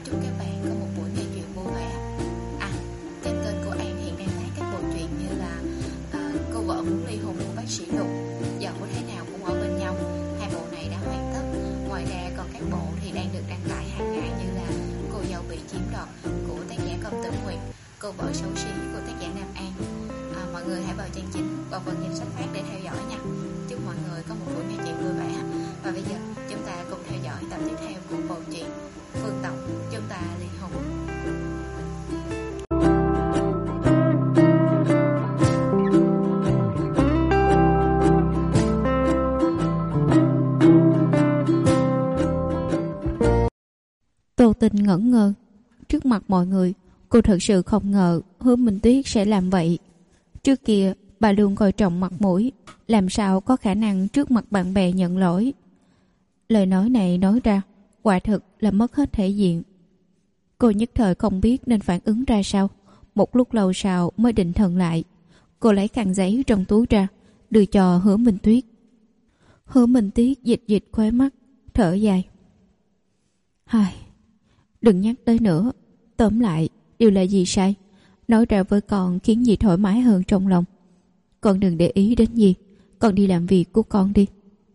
chúc các bạn có một buổi nghe chuyện vui vẻ. Trên kênh của An hiện đang phát các bộ truyện như là Cô vợ muốn ly hôn của bác sĩ Lục, Dẫu thế nào cũng ở bên nhau. Hai bộ này đã hoàn tất. Ngoài ra còn các bộ thì đang được đăng tải hàng ngày như là Cô dâu bị chiếm đoạt của tác giả Công Tử Nguyệt, Cô vợ xấu xí của tác giả Nam An. Mọi người hãy vào trang chính và phần danh sách phát để theo dõi nha. Chúc mọi người có một buổi nghe chuyện vui vẻ. Và bây giờ chúng ta cùng theo dõi tập tiếp theo của bộ truyện Phương Tổng Chúng Ta Ly Hôn. Tô Tình ngẩn ngơ. Trước mặt mọi người, cô thật sự không ngờ Hứa Minh Tuyết sẽ làm vậy. Trước kia, bà luôn coi trọng mặt mũi, làm sao có khả năng trước mặt bạn bè nhận lỗi. Lời nói này nói ra, quả thực là mất hết thể diện. Cô nhất thời không biết nên phản ứng ra sao. Một lúc lâu sau mới định thần lại. Cô lấy khăn giấy trong túi ra, đưa cho Hứa Minh Tuyết. Hứa Minh Tuyết dịch dịch khóe mắt, thở dài. Đừng nhắc tới nữa. Tóm lại, điều là gì sai? Nói ra với con khiến dì thoải mái hơn trong lòng. Con đừng để ý đến gì. Con đi làm việc của con đi.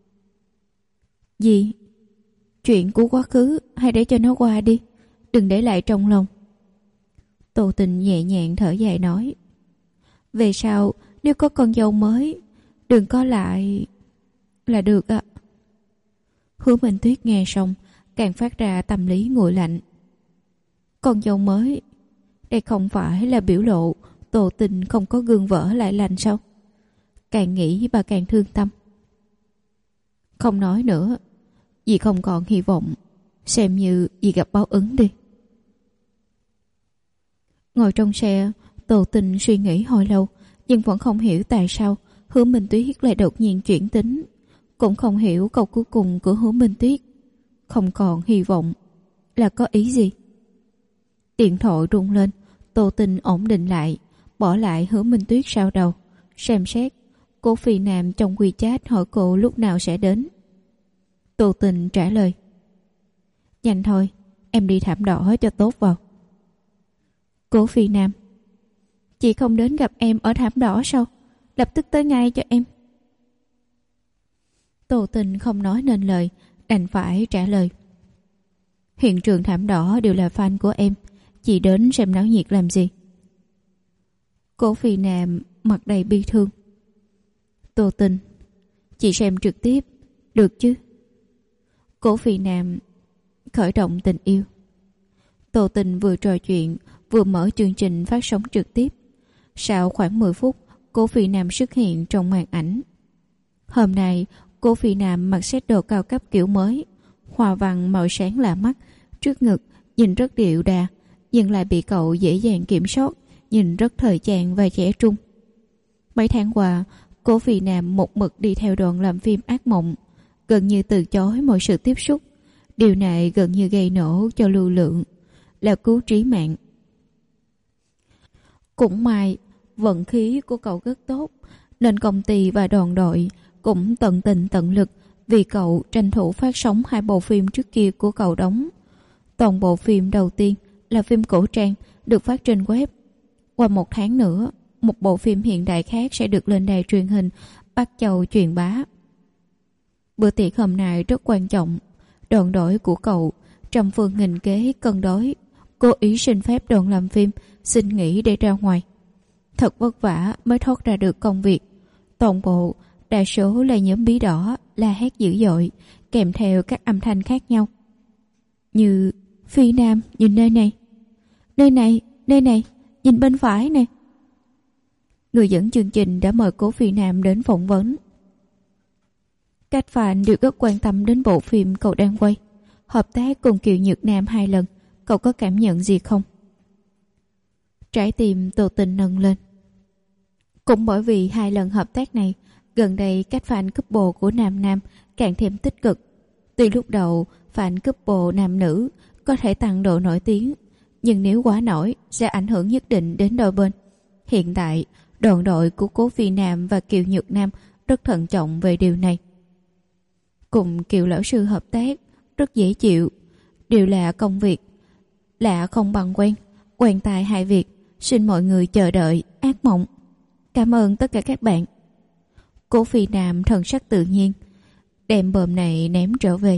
Dì, chuyện của quá khứ hãy để cho nó qua đi. Đừng để lại trong lòng. Tô Tình nhẹ nhàng thở dài nói. Về sau nếu có con dâu mới, đừng có lại là được ạ. Hứa Minh Tuyết nghe xong càng phát ra tâm lý nguội lạnh. Con dâu mới, đây không phải là biểu lộ Tô Tình không có gương vỡ lại lành sao? Càng nghĩ bà càng thương tâm. Không nói nữa, dì không còn hy vọng. Xem như dì gặp báo ứng đi. Ngồi trong xe, Tô Tình suy nghĩ hồi lâu, nhưng vẫn không hiểu tại sao Hứa Minh Tuyết lại đột nhiên chuyển tính. Cũng không hiểu câu cuối cùng của Hứa Minh Tuyết không còn hy vọng là có ý gì. Điện thoại rung lên, Tô Tình ổn định lại, bỏ lại Hứa Minh Tuyết sau đầu, xem xét. Cô Phi Nam trong WeChat hỏi cô lúc nào sẽ đến. Tô Tình trả lời. Nhanh thôi, em đi thảm đỏ cho tốt vào. Cô Phi Nam. Chị không đến gặp em ở thảm đỏ sao? Lập tức tới ngay cho em. Tô Tình không nói nên lời, đành phải trả lời. Hiện trường thảm đỏ đều là fan của em. Chị đến xem náo nhiệt làm gì? Cô Phi Nam mặt đầy bi thương. Tô Tình, chị xem trực tiếp được chứ? Cô Phi Nam khởi động tình yêu. Tô Tình vừa trò chuyện vừa mở chương trình phát sóng trực tiếp. Sau khoảng 10 phút, cô Phi Nam xuất hiện trong màn ảnh. Hôm nay, cô Phi Nam mặc set đồ cao cấp kiểu mới, hoa văn màu sáng lạ mắt, trước ngực nhìn rất điệu đà, nhưng lại bị cậu dễ dàng kiểm soát, nhìn rất thời trang và trẻ trung. Mấy tháng qua, cô Phi Nam một mực đi theo đoàn làm phim ác mộng, gần như từ chối mọi sự tiếp xúc. Điều này gần như gây nổ cho lưu lượng, là cứu trí mạng. Cũng may, vận khí của cậu rất tốt, nên công ty và đoàn đội cũng tận tình tận lực vì cậu tranh thủ phát sóng 2 bộ phim trước kia của cậu đóng. Toàn bộ phim đầu tiên là phim cổ trang được phát trên web. Qua 1 tháng nữa, một bộ phim hiện đại khác sẽ được lên đài truyền hình Bắc Châu truyền bá. Bữa tiệc hôm nay rất quan trọng. Đoàn đội của cậu trăm phương nghìn kế cân đối, cố ý xin phép đoàn làm phim xin nghỉ để ra ngoài. Thật vất vả mới thoát ra được công việc. Toàn bộ đa số là nhóm bí đỏ la hét dữ dội, kèm theo các âm thanh khác nhau. Như Phi Nam nhìn nơi này, nơi này, nhìn bên phải nè. Người dẫn chương trình đã mời cô Phi Nam đến phỏng vấn. Các fan đều rất quan tâm đến bộ phim cậu đang quay. Hợp tác cùng Kiều Nhược Nam 2 lần, cậu có cảm nhận gì không? Trái tim Tô Tình nâng lên. Cũng bởi vì 2 lần hợp tác này, gần đây các fan couple của nam nam càng thêm tích cực. Tuy lúc đầu fan couple nam nữ có thể tăng độ nổi tiếng, nhưng nếu quá nổi sẽ ảnh hưởng nhất định đến đôi bên. Hiện tại, đoàn đội của Cố Phi Nam và Kiều Nhược Nam rất thận trọng về điều này. Cùng Kiều lão sư hợp tác rất dễ chịu, đều là công việc. lạ không bằng quen, quen tai hại việc, xin mọi người chờ đợi, ác mộng. Cảm ơn tất cả các bạn. Cố Phi Nam thần sắc tự nhiên, đem bờm này ném trở về.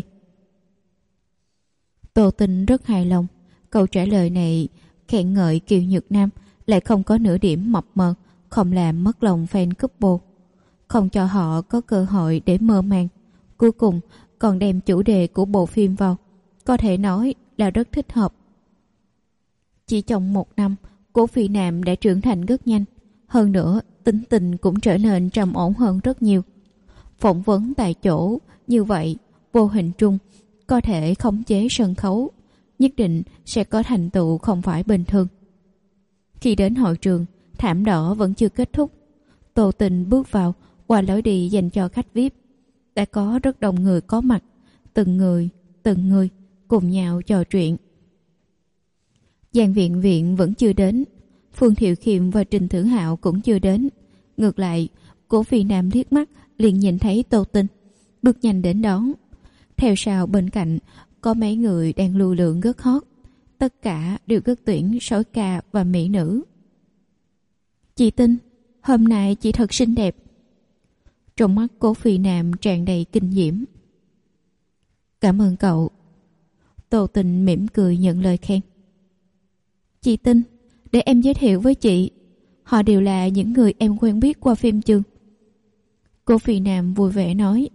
Tô Tinh rất hài lòng, câu trả lời này khen ngợi Kiều Nhược Nam, lại không có nửa điểm mập mờ, không làm mất lòng fan couple, không cho họ có cơ hội để mơ màng. Cuối cùng còn đem chủ đề của bộ phim vào, có thể nói là rất thích hợp. Chỉ trong 1 năm, Cố Phi Nam đã trưởng thành rất nhanh, hơn nữa tính tình cũng trở nên trầm ổn hơn rất nhiều. Phỏng vấn tại chỗ như vậy, vô hình trung có thể khống chế sân khấu, nhất định sẽ có thành tựu không phải bình thường. Khi đến hội trường, thảm đỏ vẫn chưa kết thúc. Tô Tình bước vào, qua lối đi dành cho khách VIP. Đã có rất đông người có mặt, từng người cùng nhau trò chuyện. Giang Viện Viện vẫn chưa đến, Phương Thiệu Khiêm và Trình Thử Hạo cũng chưa đến. Ngược lại, Cố Phi Nam liếc mắt liền nhìn thấy Tô Tinh, bước nhanh đến đón. Theo sau bên cạnh có mấy người đang lưu lượng rất hot, tất cả đều rất tuyển sói ca và mỹ nữ. Chị Tinh, hôm nay chị thật xinh đẹp. Trong mắt Cố Phi Nam tràn đầy kinh diễm. Cảm ơn cậu. Tô Tinh mỉm cười nhận lời khen. Chị Tinh, để em giới thiệu với chị, họ đều là những người em quen biết qua phim trường. Cố Phi Nam vui vẻ nói.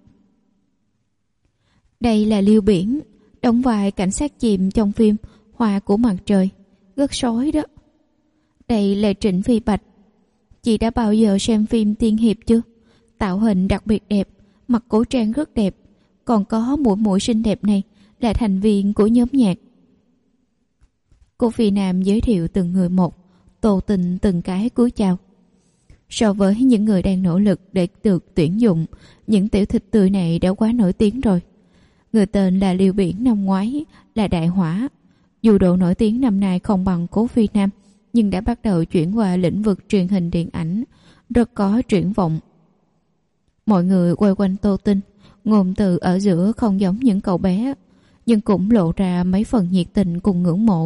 Đây là Liêu Biển, đóng vai cảnh sát chìm trong phim Hoa của mặt trời, rất sói đó. Đây là Trịnh Phi Bạch. Chị đã bao giờ xem phim Tiên Hiệp chưa? Tạo hình đặc biệt đẹp, mặc cổ trang rất đẹp, còn có muội muội xinh đẹp này là thành viên của nhóm nhạc. Cô Phi Nam giới thiệu từng người một, Tô Tình từng cái cúi chào. So với những người đang nỗ lực để được tuyển dụng, những tiểu thịt tươi này đã quá nổi tiếng rồi. Người tên là Liêu Biển năm ngoái là đại hỏa. Dù độ nổi tiếng năm nay không bằng Cố Phi Nam, nhưng đã bắt đầu chuyển qua lĩnh vực truyền hình điện ảnh, rất có triển vọng. Mọi người quay quanh Tô Tinh, ngôn từ ở giữa không giống những cậu bé, nhưng cũng lộ ra mấy phần nhiệt tình cùng ngưỡng mộ.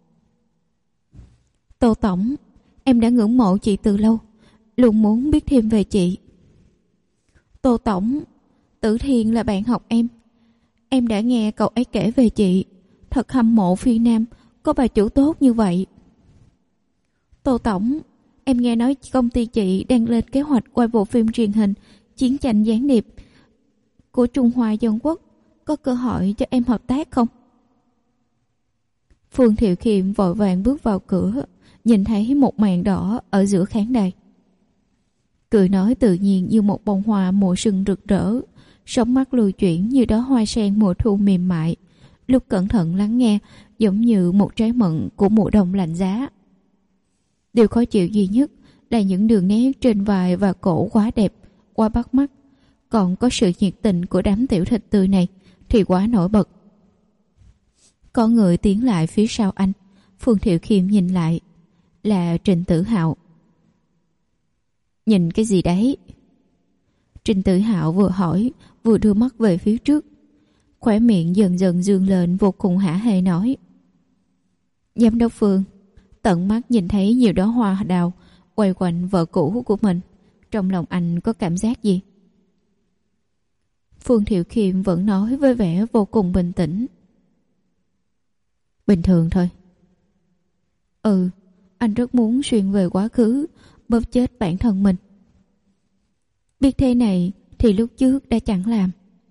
Tô Tổng, em đã ngưỡng mộ chị từ lâu, luôn muốn biết thêm về chị. Tô Tổng, Tử Thiên là bạn học em đã nghe cậu ấy kể về chị, thật hâm mộ Phi Nam có bà chủ tốt như vậy. Tô Tổng, em nghe nói công ty chị đang lên kế hoạch quay bộ phim truyền hình Chiến tranh gián điệp của Trung Hoa Dân Quốc, có cơ hội cho em hợp tác không? Phương Thiệu Khiêm vội vàng bước vào cửa, nhìn thấy một màn đỏ ở giữa khán đài. Cười nói tự nhiên như một bông hoa mùa xuân rực rỡ, sóng mắt lưu chuyển như đóa hoa sen mùa thu mềm mại, lúc cẩn thận lắng nghe giống như một trái mận của mùa đông lạnh giá. Điều khó chịu duy nhất là những đường nét trên vai và cổ quá đẹp, quá bắt mắt, còn có sự nhiệt tình của đám tiểu thịt tươi này thì quá nổi bật. Có người tiến lại phía sau anh. Phương Thiệu Khiêm nhìn lại, là Trình Tử Hạo. Nhìn cái gì đấy? Trình Tử Hạo vừa hỏi vừa đưa mắt về phía trước, khóe miệng dần dần dương lên vô cùng hả hê nói. Giám đốc Phương, tận mắt nhìn thấy nhiều đóa hoa đào quay quanh vợ cũ của mình, trong lòng anh có cảm giác gì? Phương Thiệu Khiêm vẫn nói với vẻ vô cùng bình tĩnh. Bình thường thôi. Anh rất muốn xuyên về quá khứ, bóp chết bản thân mình. Biết thế này thì lúc trước đã chẳng làm.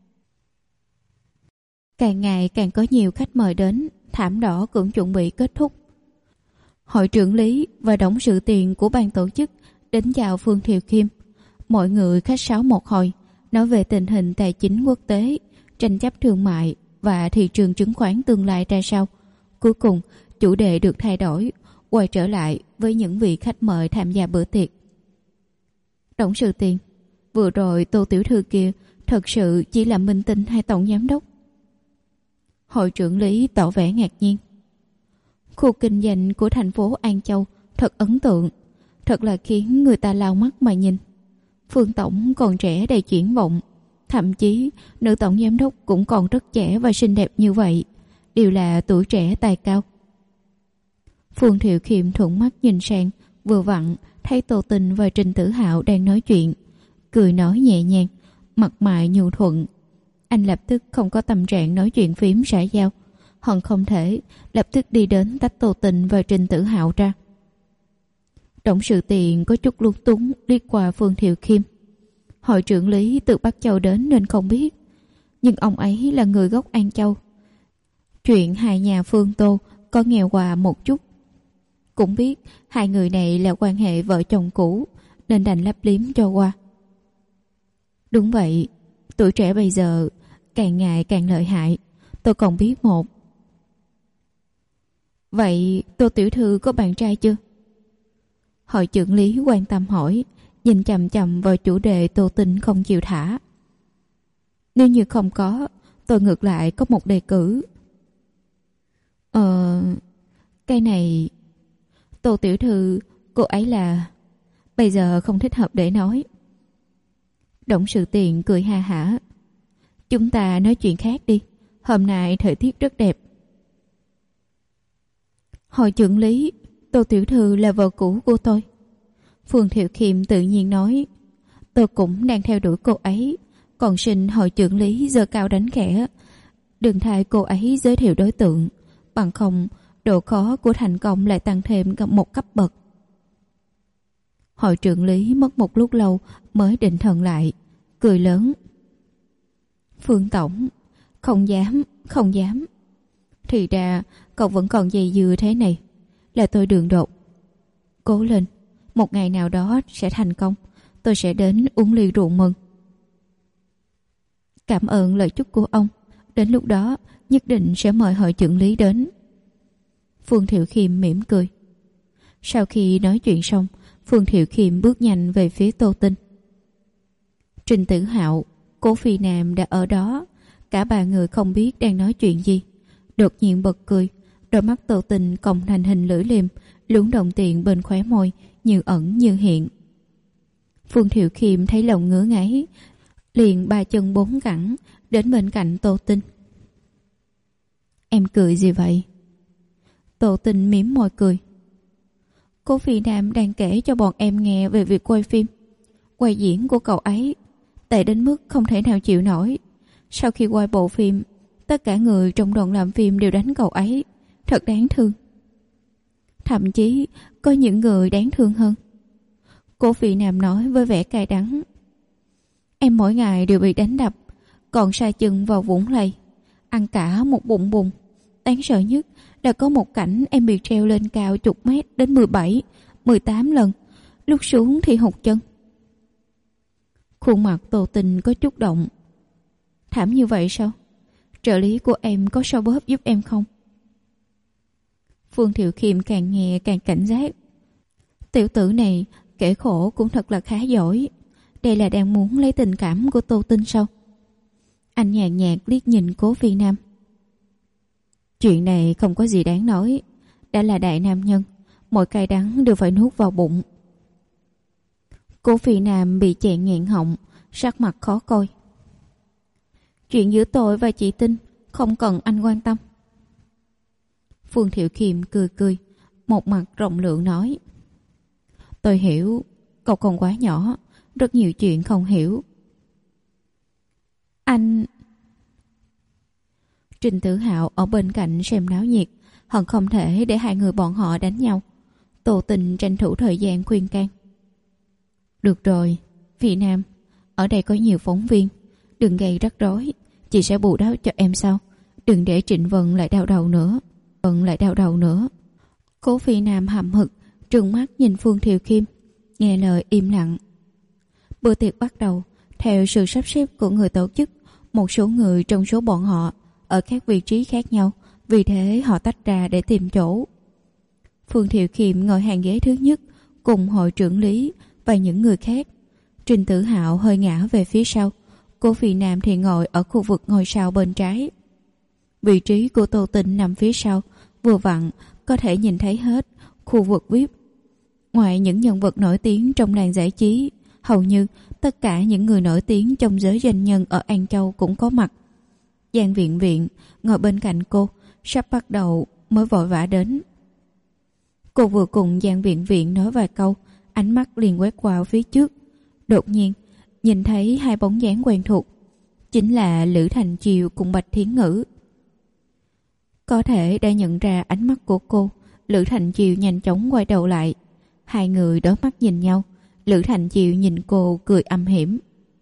Càng ngày càng có nhiều khách mời đến, thảm đỏ cũng chuẩn bị kết thúc. Hội trưởng lý và董sự tiền của ban tổ chức đến chào Phương Thiệu Khiêm. Mọi người khách sáo một hồi, nói về tình hình tài chính quốc tế, tranh chấp thương mại và thị trường chứng khoán tương lai ra sao. Cuối cùng, chủ đề được thay đổi, quay trở lại với những vị khách mời tham gia bữa tiệc.董sự tiền, vừa rồi Tô tiểu thư kia thật sự chỉ là minh tinh hay tổng giám đốc? Hội trưởng lý tỏ vẻ ngạc nhiên. Khu kinh doanh của thành phố An Châu thật ấn tượng, thật là khiến người ta lau mắt mà nhìn. Phương tổng còn trẻ đầy triển vọng, thậm chí nữ tổng giám đốc cũng còn rất trẻ và xinh đẹp như vậy, đều là tuổi trẻ tài cao. Phương Thiệu Khiêm thuận mắt nhìn sang, vừa vặn thấy Tô Tình và Trình Tử Hạo đang nói chuyện, cười nói nhẹ nhàng, mặt mày nhu thuận. Anh lập tức không có tâm trạng nói chuyện phím xã giao, hận không thể lập tức đi đến tách Tô Tình và Trình Tử Hạo ra.董Sự Tiện có chút lúng túng liếc qua Phương Thiệu Khiêm. Hội trưởng lý từ Bắc Châu đến nên không biết, nhưng ông ấy là người gốc An Châu. Chuyện hai nhà Phương Tô có nghèo quà một chút, cũng biết hai người này là quan hệ vợ chồng cũ nên đành lấp liếm cho qua. Đúng vậy, tuổi trẻ bây giờ càng ngày càng lợi hại, tôi còn biết một. Vậy Tô tiểu thư có bạn trai chưa? Hội trưởng lý quan tâm hỏi, nhìn chằm chằm vào chủ đề Tô Tình không chịu thả. Nếu như không có, tôi ngược lại có một đề cử. Cái này... Tô tiểu thư, cô ấy là... Bây giờ không thích hợp để nói.董Sự Tiện cười ha hả. Chúng ta nói chuyện khác đi, hôm nay thời tiết rất đẹp. Hội trưởng lý, Tô tiểu thư là vợ cũ của tôi. Phương Thiệu Khiêm tự nhiên nói. Tôi cũng đang theo đuổi cô ấy, còn xin hội trưởng lý giơ cao đánh khẽ, đừng thay cô ấy giới thiệu đối tượng, bằng không độ khó của thành công lại tăng thêm một cấp bậc. Hội trưởng lý mất một lúc lâu mới định thần lại, cười lớn. Phương tổng, không dám. Thì ra cậu vẫn còn dây dưa thế này, là tôi đường đột. Cố lên, một ngày nào đó sẽ thành công, tôi sẽ đến uống ly rượu mừng. Cảm ơn lời chúc của ông, đến lúc đó nhất định sẽ mời hội trưởng lý đến. Phương Thiệu Khiêm mỉm cười. Sau khi nói chuyện xong, Phương Thiệu Khiêm bước nhanh về phía Tô Tình. Trình Tử Hạo, Cố Phi Nam đã ở đó, cả ba người không biết đang nói chuyện gì, đột nhiên bật cười. Đôi mắt Tô Tình cong thành hình lưỡi liềm, lún đồng tiền bên khóe môi, như ẩn như hiện. Phương Thiệu Khiêm thấy lòng ngứa ngáy, liền ba chân bốn cẳng đến bên cạnh Tô Tình. Em cười gì vậy? Tô Tình mím môi cười. Cố Phi Nam đang kể cho bọn em nghe về việc quay phim, quay diễn của cậu ấy, tệ đến mức không thể nào chịu nổi. Sau khi quay bộ phim, tất cả người trong đoàn làm phim đều đánh cậu ấy, thật đáng thương. Thậm chí có những người đáng thương hơn. Cố Phi Nam nói với vẻ cay đắng. Em mỗi ngày đều bị đánh đập, còn sa chân vào vũng lầy, ăn cả một bụng bùn. Đáng sợ nhất là có một cảnh em bị treo lên cao chục mét đến 17, 18 lần, lúc xuống thì hụt chân. Khuôn mặt Tô Tình có chút động. Thảm như vậy sao? Trợ lý của em có xoa bóp giúp em không? Phương Thiệu Khiêm càng nghe càng cảnh giác. Tiểu tử này kể khổ cũng thật là khá giỏi. Đây là đang muốn lấy tình cảm của Tô Tình sao? Anh nhàn nhạt liếc nhìn Cố Phi Nam. Chuyện này không có gì đáng nói, đã là đại nam nhân, mọi cay đắng đều phải nuốt vào bụng. Cố Phi Nam bị chẹn nghẹn họng, sắc mặt khó coi. Chuyện giữa tôi và chị Tinh không cần anh quan tâm. Phương Thiệu Khiêm cười cười, một mặt rộng lượng nói. Tôi hiểu, cậu còn quá nhỏ, rất nhiều chuyện không hiểu. Anh... Trình Tử Hạo ở bên cạnh xem náo nhiệt, hận không thể để hai người bọn họ đánh nhau. Tô Tình tranh thủ thời gian khuyên can. Được rồi, Phi Nam, ở đây có nhiều phóng viên, đừng gây rắc rối, chị sẽ bù đắp cho em sau. Đừng để Trịnh Vân lại đau đầu nữa. Cố Phi Nam hậm hực, trừng mắt nhìn Phương Thiệu Khiêm, nghe lời im lặng. Bữa tiệc bắt đầu, theo sự sắp xếp của người tổ chức, một số người trong số bọn họ ở các vị trí khác nhau, vì thế họ tách ra để tìm chỗ. Phương Thiệu Khiêm ngồi hàng ghế thứ nhất cùng hội trưởng lý và những người khác. Trình Tử Hạo hơi ngã về phía sau, Cố Phi Nam thì ngồi ở khu vực ngôi sao bên trái. Vị trí của Tô Tình nằm phía sau, vừa vặn có thể nhìn thấy hết khu vực VIP. Ngoài những nhân vật nổi tiếng trong làng giải trí, hầu như tất cả những người nổi tiếng trong giới doanh nhân ở An Châu cũng có mặt. Giang Viện Viện ngồi bên cạnh cô, sắp bắt đầu mới vội vã đến. Cô vừa cùng Giang Viện Viện nói vài câu, ánh mắt liền quét qua phía trước. Đột nhiên nhìn thấy hai bóng dáng quen thuộc, chính là Lữ Thành Chiều cùng Bạch Thiến Ngữ. Có thể đã nhận ra ánh mắt của cô, Lữ Thành Chiều nhanh chóng quay đầu lại. Hai người đối mắt nhìn nhau. Lữ Thành Chiều nhìn cô cười âm hiểm.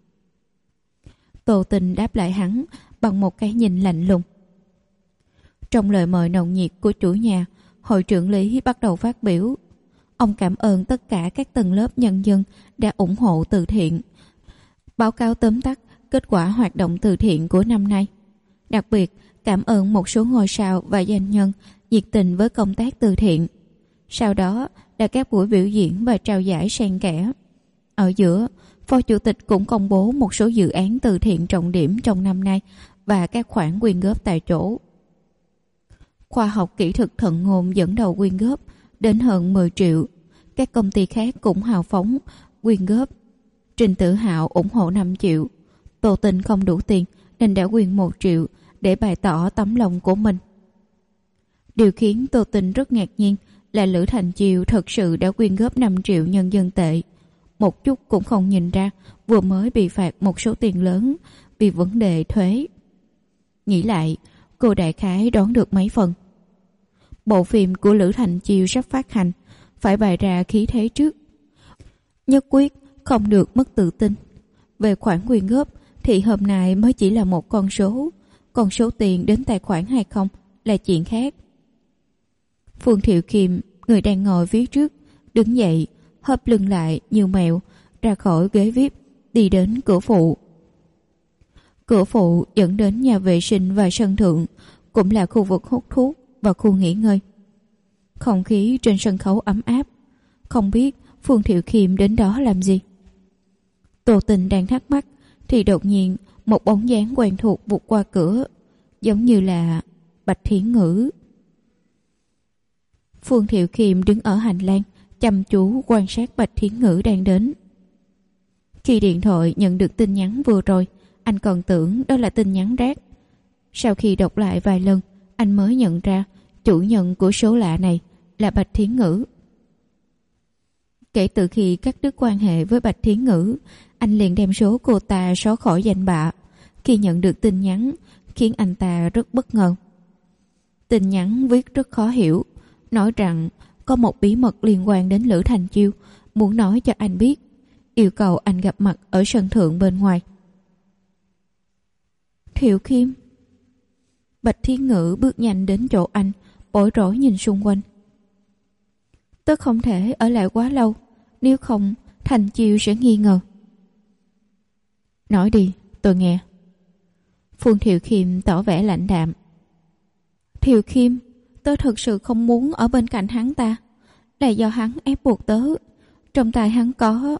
Tô Tình đáp lại hắn bằng một cái nhìn lạnh lùng. Trong lời mời nồng nhiệt của chủ nhà, hội trưởng Lý bắt đầu phát biểu. Ông cảm ơn tất cả các tầng lớp nhân dân đã ủng hộ từ thiện, báo cáo tóm tắt kết quả hoạt động từ thiện của năm nay. Đặc biệt cảm ơn một số ngôi sao và doanh nhân nhiệt tình với công tác từ thiện. Sau đó là các buổi biểu diễn và trao giải xen kẽ. Ở giữa, Phó Chủ tịch cũng công bố một số dự án từ thiện trọng điểm trong năm nay và các khoản quyên góp tại chỗ. Khoa học kỹ thuật Thận Ngôn dẫn đầu quyên góp đến hơn 10 triệu. Các công ty khác cũng hào phóng quyên góp. Trình Tử Hạo ủng hộ 5 triệu. Tô Tình không đủ tiền nên đã quyên 1 triệu để bày tỏ tấm lòng của mình. Điều khiến Tô Tình rất ngạc nhiên là Lữ Thành Chiều thật sự đã quyên góp 5 triệu nhân dân tệ. Một chút cũng không nhìn ra vừa mới bị phạt một số tiền lớn vì vấn đề thuế. Nghĩ lại, cô đại khái đoán được mấy phần. Bộ phim của Lữ Thành Chiều sắp phát hành, phải bày ra khí thế trước. Nhất quyết không được mất tự tin. Về khoản quyên góp thì hôm nay mới chỉ là một con số tiền đến tài khoản hay không là chuyện khác. Phương Thiệu Kiệm, người đang ngồi phía trước, đứng dậy, hấp lưng lại như mèo, ra khỏi ghế VIP, đi đến cửa phụ. Cửa phụ dẫn đến nhà vệ sinh và sân thượng, cũng là khu vực hút thuốc và khu nghỉ ngơi. Không khí trên sân khấu ấm áp. Không biết Phương Thiệu Kiệm đến đó làm gì. Tô Tình đang thắc mắc thì đột nhiên một bóng dáng quen thuộc vụt qua cửa, giống như là Bạch Thiến Ngữ. Phương Thiệu Kiệm đứng ở hành lang, chăm chú quan sát Bạch Thiến Ngữ đang đến. Khi điện thoại nhận được tin nhắn vừa rồi, anh còn tưởng đó là tin nhắn rác. Sau khi đọc lại vài lần, anh mới nhận ra chủ nhân của số lạ này là Bạch Thiến Ngữ. Kể từ khi cắt đứt quan hệ với Bạch Thiến Ngữ, anh liền đem số cô ta xóa khỏi danh bạ. Khi nhận được tin nhắn, khiến anh ta rất bất ngờ. Tin nhắn viết rất khó hiểu, nói rằng có một bí mật liên quan đến Lữ Thành Chiêu, muốn nói cho anh biết, yêu cầu anh gặp mặt ở sân thượng bên ngoài. Thiệu Kim. Bạch Thiến Ngữ bước nhanh đến chỗ anh, bối rối nhìn xung quanh. Tớ không thể ở lại quá lâu, nếu không Thành Chiêu sẽ nghi ngờ. Nói đi, tôi nghe. Phương Thiệu Kim tỏ vẻ lạnh đạm. Thiệu Kim, tớ thật sự không muốn ở bên cạnh hắn ta, là do hắn ép buộc tớ. Trong tay hắn có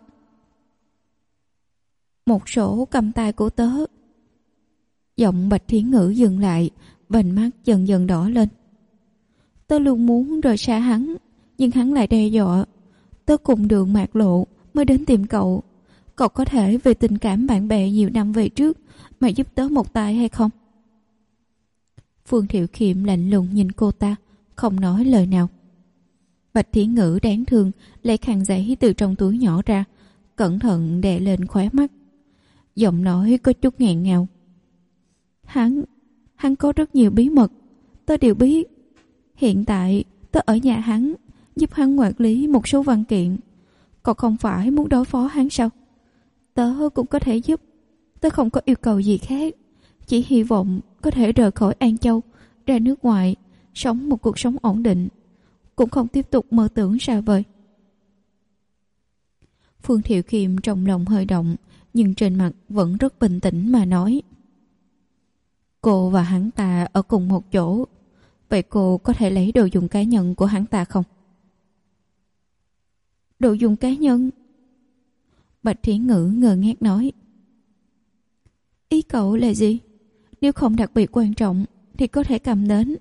một sổ cầm tay của tớ. Giọng Bạch Thiến Ngữ dừng lại, vành mắt dần dần đỏ lên. Tớ luôn muốn rời xa hắn, nhưng hắn lại đe dọa. Tớ cùng đường mạc lộ mới đến tìm cậu. Cậu có thể vì tình cảm bạn bè nhiều năm về trước mà giúp tớ một tay hay không? Phương Thiệu Kiệm lạnh lùng nhìn cô ta, không nói lời nào. Bạch Thiến Ngữ đáng thương lấy khăn giấy từ trong túi nhỏ ra, cẩn thận đè lên khóe mắt. Giọng nói có chút nghẹn ngào. Hắn có rất nhiều bí mật, tớ đều biết. Hiện tại tớ ở nhà hắn, giúp hắn quản lý một số văn kiện. Cậu không phải muốn đối phó hắn sao? Tớ cũng có thể giúp. Tớ không có yêu cầu gì khác, chỉ hy vọng có thể rời khỏi An Châu, ra nước ngoài, sống một cuộc sống ổn định, cũng không tiếp tục mơ tưởng xa vời. Phương Thiệu Kiệm trong lòng hơi động, nhưng trên mặt vẫn rất bình tĩnh mà nói. Cô và hắn ta ở cùng một chỗ, vậy cô có thể lấy đồ dùng cá nhân của hắn ta không? Đồ dùng cá nhân? Bạch Thiến Ngữ ngơ ngác nói. Ý cậu là gì? Nếu không đặc biệt quan trọng thì có thể cầm đến.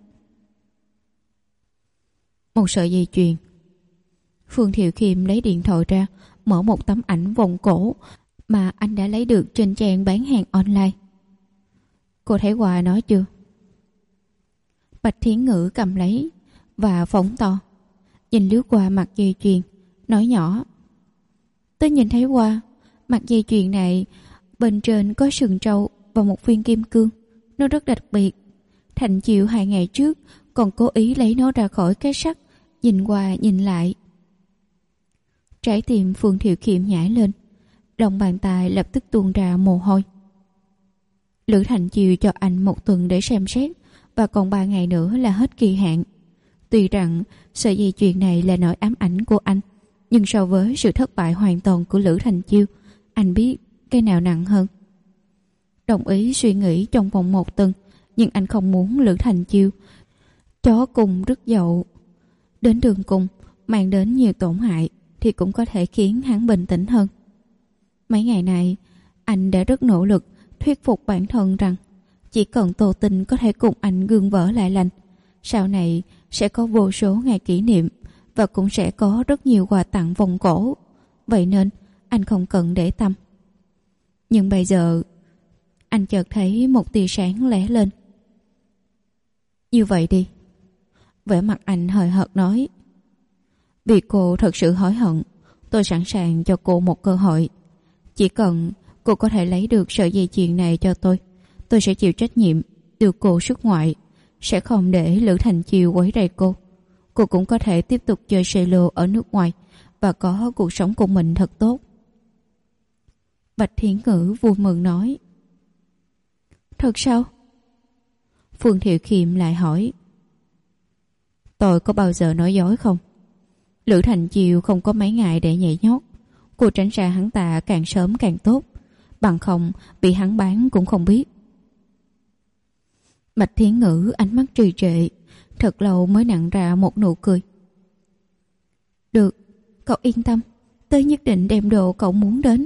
Một sợi dây chuyền. Phương Thiệu Kiệm lấy điện thoại ra, mở một tấm ảnh vòng cổ mà anh đã lấy được trên trang bán hàng online. Cô thấy quà nó chưa? Bạch Thiến Ngữ cầm lấy và phóng to. nhìn lướt qua mặt dây chuyền, nói nhỏ: tôi nhìn thấy qua, mặt dây chuyền này bên trên có sừng trâu và một viên kim cương, nó rất đặc biệt. Thành Chiêu 2 ngày trước còn cố ý lấy nó ra khỏi cái sắt, nhìn qua nhìn lại. Trái tim Phương Thiệu Kiệm nhảy lên, lòng bàn tay lập tức tuôn ra mồ hôi. Lữ Thành Chiêu cho anh 1 tuần để xem xét, và còn 3 ngày nữa là hết kỳ hạn. Tuy rằng sợi dây chuyền này là nỗi ám ảnh của anh, nhưng so với sự thất bại hoàn toàn của Lữ Thành Chiêu, anh biết cái nào nặng hơn. Đồng ý suy nghĩ trong vòng 1 tuần, nhưng anh không muốn Lữ Thành Chiêu chó cùng rứt dậu. Đến đường cùng mang đến nhiều tổn hại thì cũng có thể khiến hắn bình tĩnh hơn. Mấy ngày này anh đã rất nỗ lực thuyết phục bản thân rằng chỉ cần Tô Tinh có thể cùng anh gương vỡ lại lành, sau này sẽ có vô số ngày kỷ niệm và cũng sẽ có rất nhiều quà tặng vòng cổ. Vậy nên anh không cần để tâm. Nhưng bây giờ anh chợt thấy một tia sáng lóe lên. Như vậy đi. Vẻ mặt anh hời hợt nói: vì cô thật sự hối hận, tôi sẵn sàng cho cô một cơ hội. Chỉ cần cô có thể lấy được sợi dây chuyền này cho tôi sẽ chịu trách nhiệm đưa cô xuất ngoại, sẽ không để Lữ Thành Chiêu quấy rầy cô. Cô cũng có thể tiếp tục chơi cello ở nước ngoài và có cuộc sống của mình thật tốt. Bạch Thiến Ngữ vui mừng nói: thật sao? Phương Thiệu Kiệm lại hỏi: tôi có bao giờ nói dối không? Lữ Thành Chiêu không có mấy ngày để nhảy nhót, cô tránh ra hắn ta càng sớm càng tốt, bằng không bị hắn bán cũng không biết. Bạch Thiến Ngữ ánh mắt trì trệ, thật lâu mới nặn ra một nụ cười. Được, cậu yên tâm, tôi nhất định đem đồ cậu muốn đến.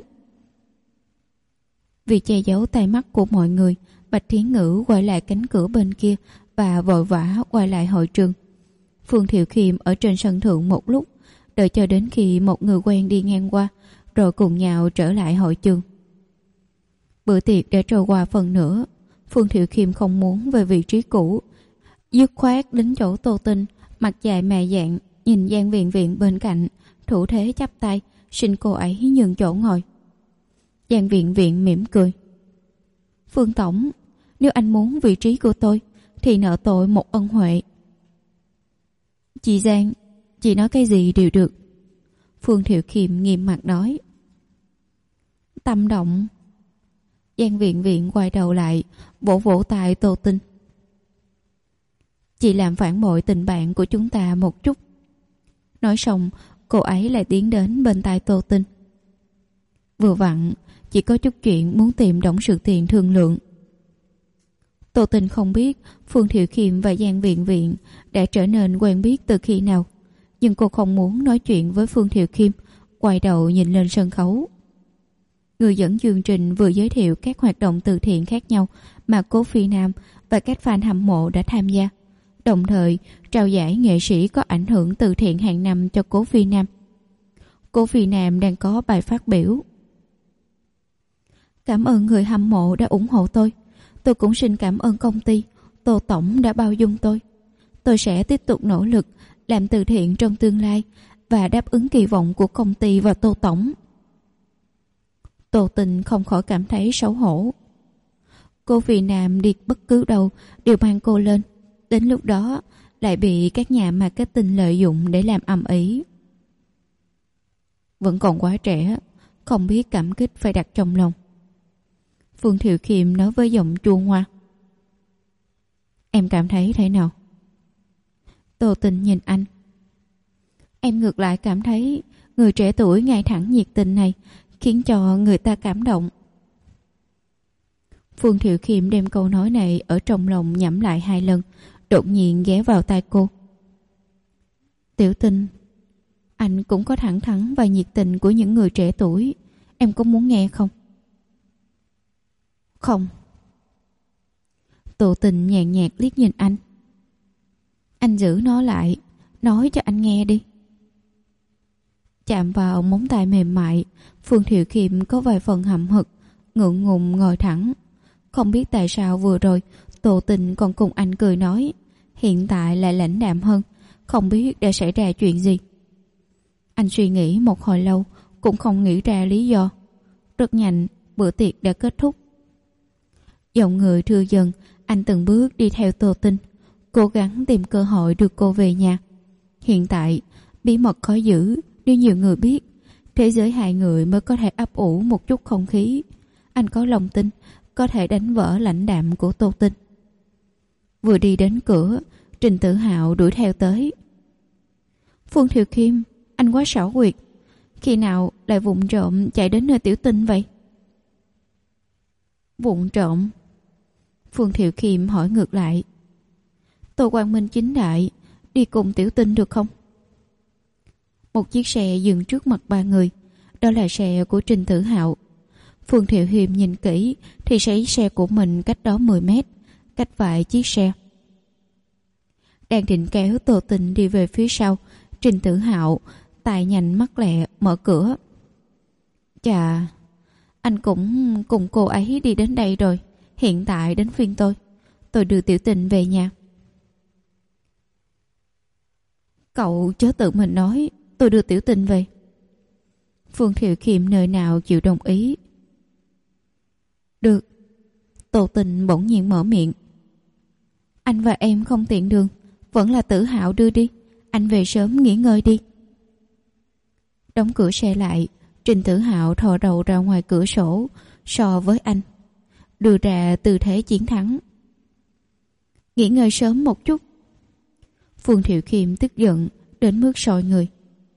Vì che giấu tai mắt của mọi người, Bạch Thiến Ngữ quay lại cánh cửa bên kia và vội vã quay lại hội trường. Phương Thiệu Kiệm ở trên sân thượng một lúc, đợi cho đến khi một người quen đi ngang qua, rồi cùng nhau trở lại hội trường. Bữa tiệc đã trôi qua phần nửa. Phương Thiệu Kiệm không muốn về vị trí cũ, dứt khoát đến chỗ Tô Tinh, mặt dài mè dạn, nhìn Giang Viện Viện bên cạnh, thủ thế chắp tay xin cô ấy nhường chỗ ngồi. Giang Viện Viện mỉm cười: Phương tổng, nếu anh muốn vị trí của tôi thì nợ tôi một ân huệ. Chị Giang, chị nói cái gì đều được. Phương Thiệu Kiệm nghiêm mặt nói. Tâm động. Giang Viện Viện quay đầu lại, vỗ vỗ tay Tô Tinh. Chị làm phản bội tình bạn của chúng ta một chút. Nói xong, cô ấy lại tiến đến bên tai Tô Tinh. Vừa vặn, chỉ có chút chuyện muốn tìm董Sự Tiền thương lượng. Tô Tinh không biết Phương Thiệu Kiệm và Giang Viện Viện đã trở nên quen biết từ khi nào, nhưng cô không muốn nói chuyện với Phương Thiệu Kiệm, quay đầu nhìn lên sân khấu. Người dẫn chương trình vừa giới thiệu các hoạt động từ thiện khác nhau mà Cố Phi Nam và các fan hâm mộ đã tham gia, đồng thời trao giải nghệ sĩ có ảnh hưởng từ thiện hàng năm cho Cố Phi Nam. Cố Phi Nam đang có bài phát biểu. Cảm ơn người hâm mộ đã ủng hộ tôi. Tôi cũng xin cảm ơn công ty, Tô Tổng đã bao dung tôi. Tôi sẽ tiếp tục nỗ lực làm từ thiện trong tương lai và đáp ứng kỳ vọng của công ty và Tô Tổng. Tô Tinh không khỏi cảm thấy xấu hổ. Cô Phi Nam đi bất cứ đâu đều mang cô lên. Đến lúc đó lại bị các nhà marketing lợi dụng để làm ầm ĩ. Vẫn còn quá trẻ, không biết cảm kích phải đặt trong lòng. Phương Thiệu Kiệm nói với giọng chua ngoa. Em cảm thấy thế nào? Tô Tinh nhìn anh. Em ngược lại cảm thấy người trẻ tuổi ngay thẳng nhiệt tình này khiến cho người ta cảm động. Phương Thiệu Kiệm đem câu nói này ở trong lòng nhẩm lại 2 lần, đột nhiên ghé vào tai cô. Tiểu Tinh, anh cũng có thẳng thắn và nhiệt tình của những người trẻ tuổi. Em có muốn nghe không? Không. Tô Tinh nhàn nhạt liếc nhìn anh. Anh giữ nó lại, nói cho anh nghe đi. Chạm vào móng tay mềm mại, Phương Thiệu Kiệm có vài phần hậm hực, ngượng ngùng ngồi thẳng. Không biết tại sao vừa rồi Tô Tinh còn cùng anh cười nói, hiện tại lại lãnh đạm hơn, không biết đã xảy ra chuyện gì. Anh suy nghĩ một hồi lâu cũng không nghĩ ra lý do. Rất nhanh, bữa tiệc đã kết thúc. Giọng người thưa dần, anh từng bước đi theo Tô Tinh, cố gắng tìm cơ hội đưa cô về nhà. Hiện tại, bí mật khó giữ, nếu nhiều người biết, thế giới hai người mới có thể ấp ủ một chút không khí. Anh có lòng tin có thể đánh vỡ lãnh đạm của Tô Tinh. Vừa đi đến cửa, Trình Tử Hạo đuổi theo tới. Phương Thiệu Khiêm, anh quá xảo quyệt, khi nào lại vụng trộm chạy đến nơi Tiểu Tinh vậy? Vụng trộm? Phương Thiệu Khiêm hỏi ngược lại. Tô Quang Minh chính đại, đi cùng Tiểu Tinh được không? Một chiếc xe dừng trước mặt ba người, đó là xe của Trình Tử Hạo. Phương Thiệu Khiêm nhìn kỹ thì thấy xe của mình cách đó 10 mét, cách vài chiếc xe. Đang định kéo Tô Tinh đi về phía sau, Trình Tử Hạo tài nhanh mắt lẹ mở cửa. Chà, anh cũng cùng cô ấy đi đến đây rồi, hiện tại đến phiên tôi đưa Tiểu Tinh về nhà. Cậu chớ tự mình nói, tôi đưa Tiểu Tinh về. Phương Thiệu Khiêm nơi nào chịu đồng ý. Được. Tô Tinh bỗng nhiên mở miệng. Anh và em không tiện đường, vẫn là Tử Hạo đưa đi, anh về sớm nghỉ ngơi đi. Đóng cửa xe lại, Trình Tử Hạo thò đầu ra ngoài cửa sổ so với anh, đưa ra tư thế chiến thắng. Nghỉ ngơi sớm một chút. Phương Thiệu Khiêm tức giận đến mức soi người.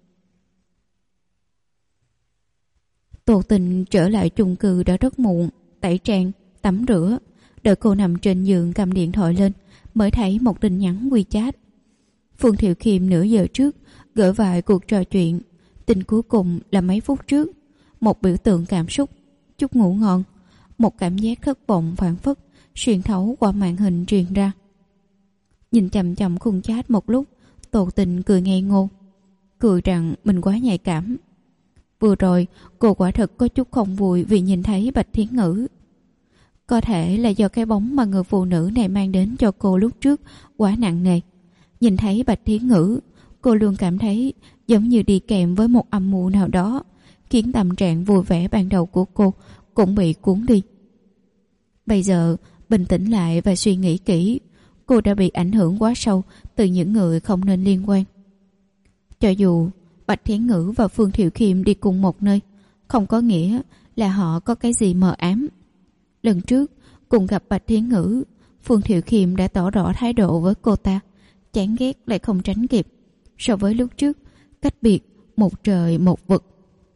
Tô Tình trở lại chung cư đã rất muộn, tẩy trang, tắm rửa, đợi cô nằm trên giường cầm điện thoại lên mới thấy một tin nhắn WeChat. Phương Thiệu Khiêm nửa giờ trước gửi vài cuộc trò chuyện, tin cuối cùng là mấy phút trước, một biểu tượng cảm xúc, chúc ngủ ngon, một cảm giác thất vọng phảng phất xuyên thấu qua màn hình truyền ra. Nhìn chằm chằm khung chat một lúc, Tô Tình cười ngây ngô, cười rằng mình quá nhạy cảm. Vừa rồi cô quả thật có chút không vui vì nhìn thấy Bạch Thiến Ngữ. Có thể là do cái bóng mà người phụ nữ này mang đến cho cô lúc trước quá nặng nề. Nhìn thấy Bạch Thiến Ngữ, cô luôn cảm thấy giống như đi kèm với một âm mưu nào đó, khiến tâm trạng vui vẻ ban đầu của cô cũng bị cuốn đi. Bây giờ bình tĩnh lại và suy nghĩ kỹ, cô đã bị ảnh hưởng quá sâu từ những người không nên liên quan. Cho dù Bạch Thiến Ngữ và Phương Thiệu Khiêm đi cùng một nơi, không có nghĩa là họ có cái gì mờ ám. Lần trước cùng gặp Bạch Thiến Ngữ, Phương Thiệu Khiêm đã tỏ rõ thái độ với cô ta, chán ghét lại không tránh kịp. So với lúc trước, cách biệt một trời một vực.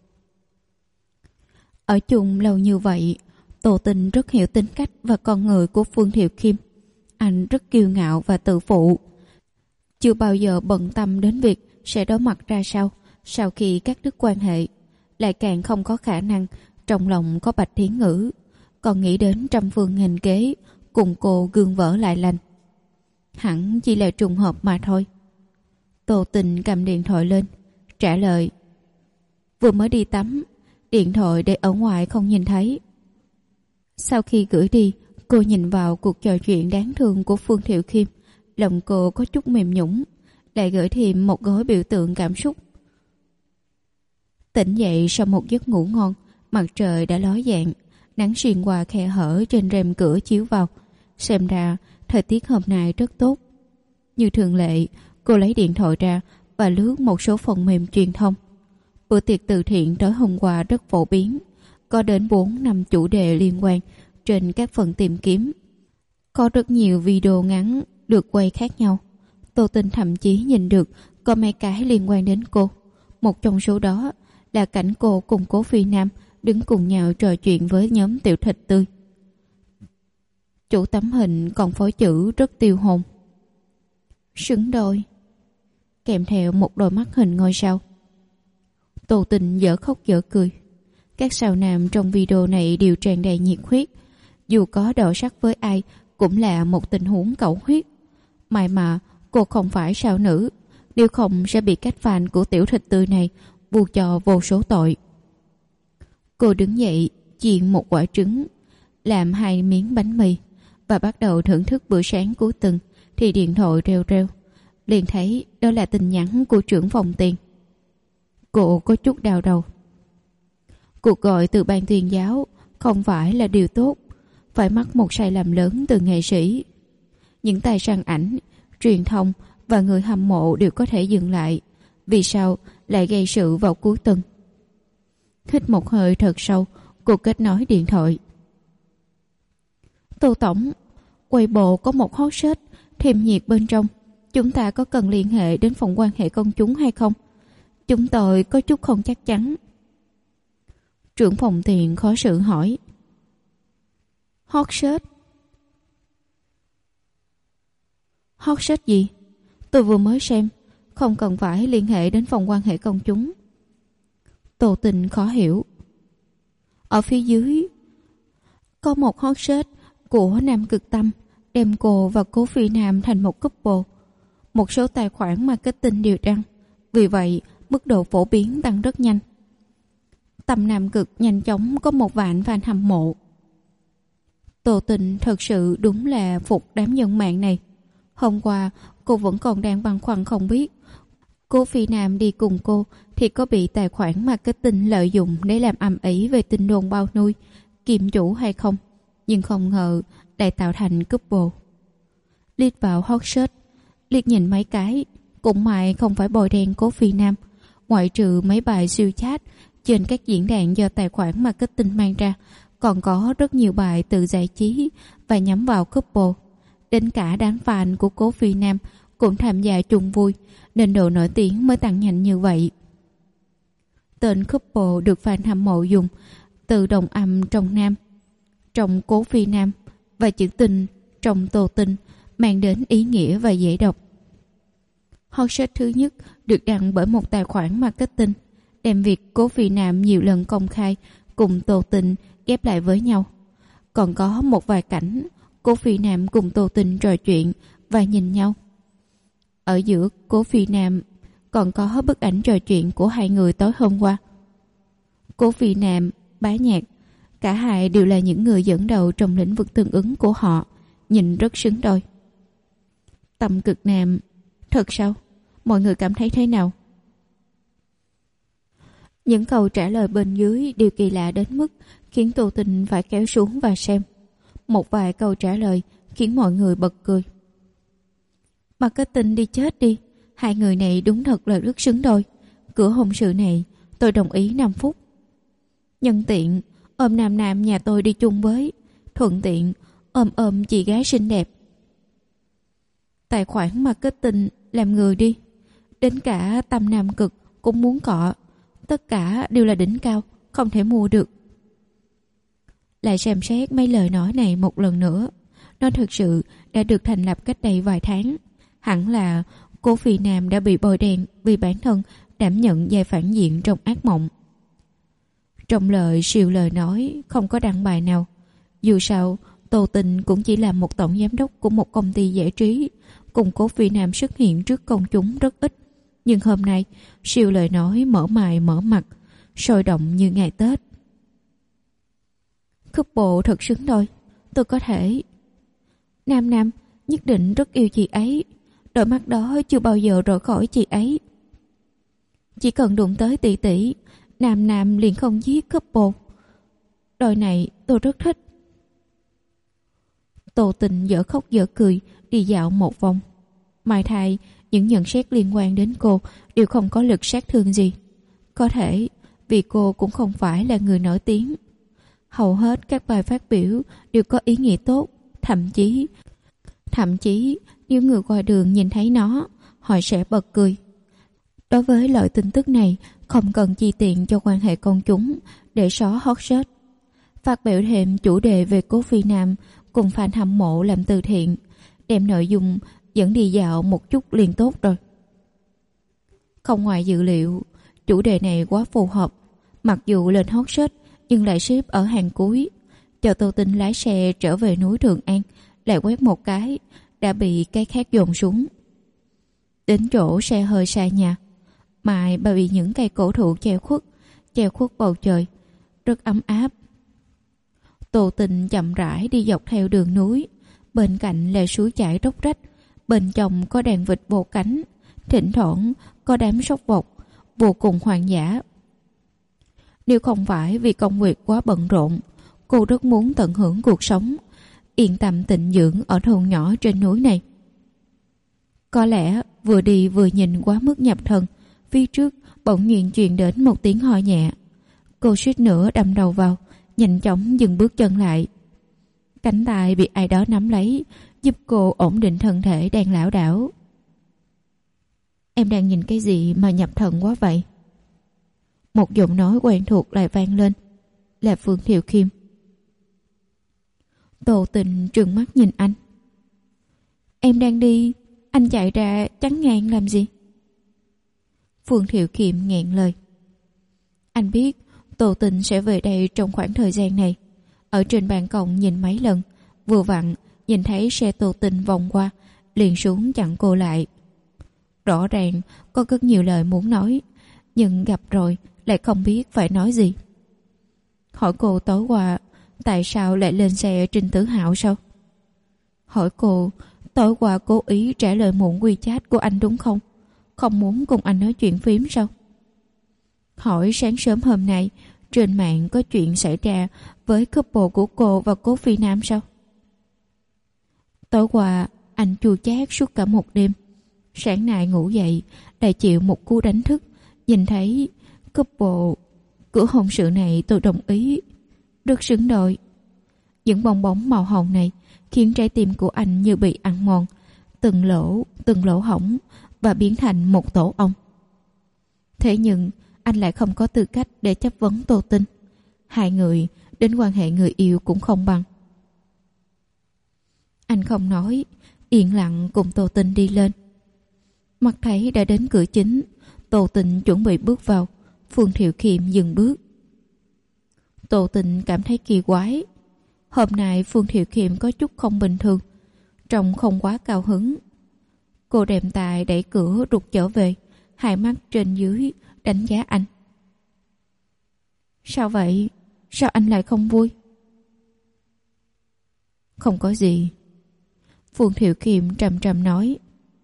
Ở chung lâu như vậy, Tô Tình rất hiểu tính cách và con người của Phương Thiệu Khiêm. Anh rất kiêu ngạo và tự phụ, chưa bao giờ bận tâm đến việc sẽ đối mặt ra sao sau khi cắt đứt quan hệ, lại càng không có khả năng trong lòng có Bạch Thiến Ngữ, còn nghĩ đến trăm phương nghìn kế cùng cô gương vỡ lại lành. Hẳn chỉ là trùng hợp mà thôi. Tô Tình cầm điện thoại lên, trả lời. Vừa mới đi tắm, điện thoại để ở ngoài không nhìn thấy. Sau khi gửi đi, cô nhìn vào cuộc trò chuyện đáng thương của Phương Thiệu Khiêm, lòng cô có chút mềm nhũn, lại gửi thêm một gói biểu tượng cảm xúc. Tỉnh dậy sau một giấc ngủ ngon, mặt trời đã ló dạng, nắng xuyên qua khe hở trên rèm cửa chiếu vào, xem ra thời tiết hôm nay rất tốt. Như thường lệ, cô lấy điện thoại ra và lướt một số phần mềm truyền thông. Bữa tiệc từ thiện tối hôm qua rất phổ biến, có đến 4-5 chủ đề liên quan trên các phần tìm kiếm. Có rất nhiều video ngắn được quay khác nhau. Tô Tình thậm chí nhìn được có mấy cái liên quan đến cô. Một trong số đó là cảnh cô cùng Cố Phi Nam đứng cùng nhau trò chuyện với nhóm Tiểu Thịt Tươi. Chủ tấm hình còn phối chữ rất tiêu hồn. Xứng đôi, kèm theo một đôi mắt hình ngôi sao. Tô Tình dở khóc dở cười. Các sao nam trong video này đều tràn đầy nhiệt huyết, dù có đọ sắc với ai cũng là một tình huống cẩu huyết. May mà cô không phải sao nữ, nếu không sẽ bị các fan của Tiểu Thịt Tươi này buộc cho vô số tội. Cô đứng dậy chiên một quả trứng, làm 2 miếng bánh mì và bắt đầu thưởng thức bữa sáng cuối tuần thì điện thoại reo reo. liền thấy đó là tin nhắn của trưởng phòng Tiền. Cô có chút đau đầu. Cuộc gọi từ ban tuyên giáo không phải là điều tốt, phải mắc một sai lầm lớn từ nghệ sĩ. Những tay săn ảnh, truyền thông và người hâm mộ đều có thể dừng lại. Vì sao lại gây sự vào cuối tuần? Hít một hơi thật sâu, cô kết nối điện thoại. Tô tổng, Weibo có một hot search thêm nhiệt bên trong. Chúng ta có cần liên hệ đến phòng quan hệ công chúng hay không? Chúng tôi có chút không chắc chắn. Trưởng phòng Tiền khó xử hỏi. Hot search? Hot search gì? Tôi vừa mới xem, không cần phải liên hệ đến phòng quan hệ công chúng. Tô Tình khó hiểu. Ở phía dưới có một hot search của Nam Cực Tâm, đem cô và Cố Phi Nam thành một couple. Một số tài khoản marketing đều đăng, vì vậy mức độ phổ biến tăng rất nhanh. Tâm Nam Cực nhanh chóng có 1 vạn fan hâm mộ. Tô Tình thật sự đúng là phục đám nhân mạng này. Hôm qua cô vẫn còn đang băn khoăn không biết Cố Phi Nam đi cùng cô thì có bị tài khoản marketing lợi dụng để làm ầm ĩ về tin đồn bao nuôi kiêm chủ hay không, nhưng không ngờ lại tạo thành couple. Liếc vào hot search, liếc nhìn mấy cái, cũng may không phải bồi đen Cố Phi Nam. Ngoại trừ mấy bài siêu chat trên các diễn đàn do tài khoản marketing mang ra, còn có rất nhiều bài tự giải trí và nhắm vào couple. Đến cả đám fan của Cố Phi Nam cũng tham gia chung vui, nên độ nổi tiếng mới tăng nhanh như vậy. Tên couple được fan hâm mộ dùng từ đồng âm trong Nam, trong Cố Phi Nam, và chữ Tình trong Tô Tình, mang đến ý nghĩa và dễ đọc. Hot search thứ nhất được đăng bởi một tài khoản marketing, đem việc Cố Phi Nam nhiều lần công khai cùng Tô Tình ghép lại với nhau. Còn có một vài cảnh Cố Phi Nam cùng Tô Tình trò chuyện và nhìn nhau. Ở giữa Cố Phi Nam còn có bức ảnh trò chuyện của hai người tối hôm qua. Cố Phi Nam, Bá Nhạc, cả hai đều là những người dẫn đầu trong lĩnh vực tương ứng của họ, nhìn rất xứng đôi. Tâm Cực Nam, thật sao? Mọi người cảm thấy thế nào? Những câu trả lời bên dưới đều kỳ lạ đến mức khiến Tô Tình phải kéo xuống và xem. Một vài câu trả lời khiến mọi người bật cười. Marketing đi chết đi, hai người này đúng thật là rất xứng đôi. Cửa hôn sự này tôi đồng ý 5 phút. Nhân tiện ôm Nam Nam nhà tôi đi chung với, thuận tiện ôm chị gái xinh đẹp. Tài khoản marketing làm người đi, đến cả Tâm Nam Cực cũng muốn cọ. Tất cả đều là đỉnh cao, không thể mua được. Lại xem xét mấy lời nói này một lần nữa. Nó thực sự đã được thành lập cách đây vài tháng. Hẳn là Cố Phi Nam đã bị bôi đen vì bản thân đảm nhận vai phản diện trong ác mộng. Trong lời siêu lời nói không có đăng bài nào. Dù sao Tô Tình cũng chỉ là một tổng giám đốc của một công ty giải trí, cùng Cố Phi Nam xuất hiện trước công chúng rất ít. Nhưng hôm nay siêu lời nói mở mày mở mặt, sôi động như ngày Tết. Couple thật xứng đôi, tôi có thể. Nam Nam nhất định rất yêu chị ấy, đôi mắt đó chưa bao giờ rời khỏi chị ấy. Chỉ cần đụng tới tỷ tỷ, Nam Nam liền không giết couple. Đôi này tôi rất thích. Tô Tình dở khóc dở cười đi dạo một vòng. Mai thay những nhận xét liên quan đến cô đều không có lực sát thương gì. Có thể vì cô cũng không phải là người nổi tiếng. Hầu hết các bài phát biểu đều có ý nghĩa tốt. Thậm chí nếu người qua đường nhìn thấy nó, họ sẽ bật cười. Đối với loại tin tức này, không cần chi tiền cho quan hệ công chúng để xóa hot search. Phát biểu thêm chủ đề về Cố Phi Nam cùng fan hâm mộ làm từ thiện, đem nội dung dẫn đi dạo một chút liền tốt rồi. Không ngoài dự liệu, chủ đề này quá phù hợp. Mặc dù lên hot search nhưng lại xếp ở hàng cuối. Cho Tô Tình lái xe trở về núi Trường An, lại quét một cái đã bị cái khác dồn xuống. Đến chỗ xe hơi xa nhà, mà bà bị những cây cổ thụ che khuất bầu trời, rất ấm áp. Tô Tình chậm rãi đi dọc theo đường núi, bên cạnh là suối chảy róc rách, Bên trong có đàn vịt bồ cánh, thỉnh thoảng có đám sóc vọc, vô cùng hoang dã. Nếu không phải vì công việc quá bận rộn, cô rất muốn tận hưởng cuộc sống, yên tâm tịnh dưỡng ở thôn nhỏ trên núi này. Có lẽ vừa đi vừa nhìn quá mức nhập thần, phía trước bỗng nhiên truyền đến một tiếng ho nhẹ. Cô suýt nữa đâm đầu vào, nhanh chóng dừng bước chân lại. Cánh tay bị ai đó nắm lấy, giúp cô ổn định thân thể đang lảo đảo. Em đang nhìn cái gì mà nhập thần quá vậy? Một giọng nói quen thuộc lại vang lên, là Phương Thiệu Khiêm. Tô Tình trừng mắt nhìn anh. Em đang đi, anh chạy ra chắn ngang làm gì? Phương Thiệu Khiêm nghẹn lời. Anh biết Tô Tình sẽ về đây trong khoảng thời gian này. Ở trên ban công nhìn mấy lần, vừa vặn nhìn thấy xe Tô Tình vòng qua, liền xuống chặn cô lại. Rõ ràng có rất nhiều lời muốn nói, nhưng gặp rồi lại không biết phải nói gì. Hỏi cô tối qua tại sao lại lên xe Trình Tử Hạo sao? Hỏi cô tối qua cố ý trả lời muộn WeChat của anh đúng không? Không muốn cùng anh nói chuyện phím sao? Hỏi sáng sớm hôm nay trên mạng có chuyện xảy ra với couple của cô và Cố Phi Nam sao? Tối qua anh chua chát suốt cả một đêm. Sáng nay ngủ dậy lại chịu một cú đánh thức, nhìn thấy couple của hôn sự này tôi đồng ý. Rất xứng đôi. Những bong bóng màu hồng này khiến trái tim của anh như bị ăn mòn, từng lỗ hổng và biến thành một tổ ong. Thế nhưng anh lại không có tư cách để chất vấn Tô Tình. Hai người đến quan hệ người yêu cũng không bằng. Anh không nói, yên lặng cùng Tô Tình đi lên. Mắt thấy đã đến cửa chính, Tô Tình chuẩn bị bước vào, Phương Thiệu Khiêm dừng bước. Tô Tình cảm thấy kỳ quái. Hôm nay Phương Thiệu Khiêm có chút không bình thường, trông không quá cao hứng. Cô đem tài đẩy cửa rụt trở về, hai mắt trên dưới đánh giá anh. Sao vậy? Sao anh lại không vui? Không có gì. Phương Thiệu Khiêm trầm trầm nói.